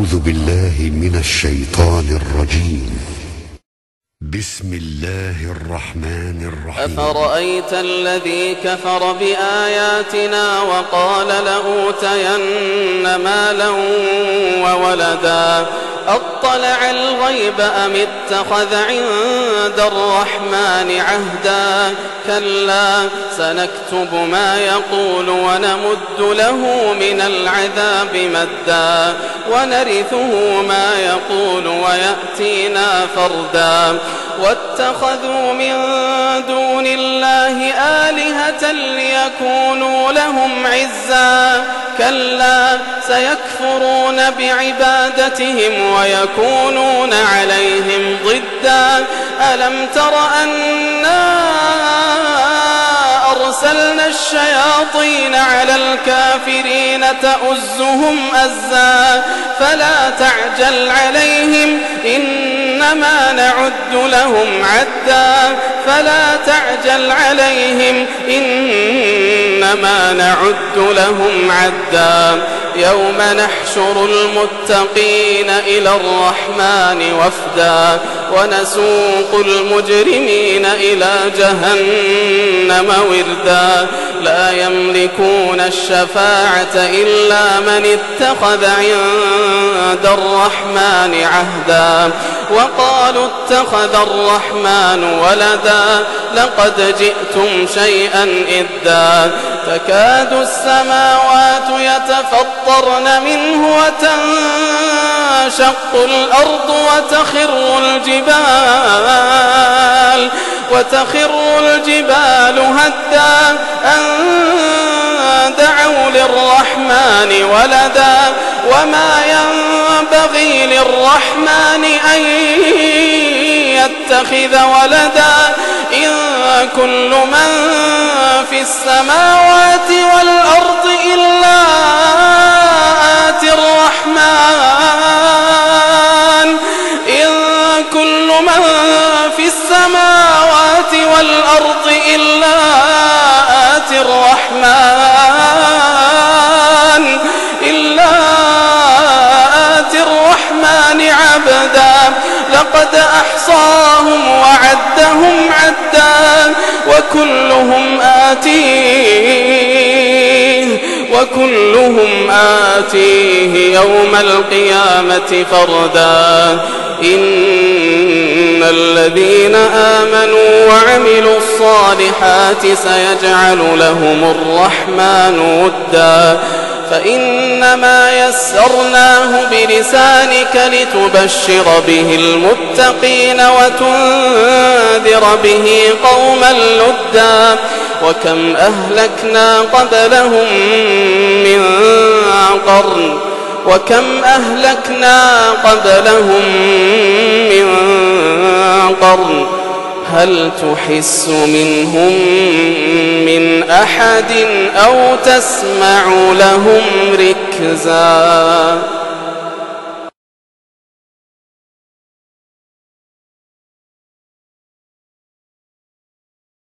أعوذ بالله من الشيطان الرجيم. بسم الله الرحمن الرحيم. أفرأيت الذي كفر بآياتنا وقال لأوتين مالا وولدا أطلع الغيب أم اتخذ عند الرحمن عهدا كلا سنكتب ما يقول ونمد له من العذاب مدا ونرثه ما يقول ويأتينا فردا واتخذوا من دون الله آلهة ليكونوا لهم عزا كلا سيكفرون بعبادتهم ويكونون عليهم ضدا ألم تر أنا أرسلنا الشياطين على الكافرين تؤزهم أزا فلا تعجل عليهم إنما نعد لهم عدا فلا تعجل عليهم إنما نعد لهم عدا يوم نحشر المتقين إلى الرحمن وفدا ونسوق المجرمين إلى جهنم وردا لا يملكون الشفاعة إلا من اتخذ عند الرحمن عهدا وقالوا اتخذ الرحمن ولدا لقد جئتم شيئا إدا تكاد السماوات يتفطرن منه وتنشق الأرض وتخر الجبال هدا أن دعوا للرحمن ولدا وما ينبغي للرحمن أن يتخذ ولدا إن كل من في السماوات والأرض إلا آتي الرحمن إن كل من في السماوات والأرض إلا آتي الرحمن عبدا لقد أحصاهم وعدهم عدا وكلهم آتيه يوم القيامة فردا إن الذين آمنوا وعملوا الصالحات سيجعل لهم الرحمن ودا فإنما يسرناه بلسانك لتبشر به المتقين وتنذر به قوما لدا وكم أهلكنا قبلهم من قرن هل تحس منهم من أحد أو تسمع لهم ركزا.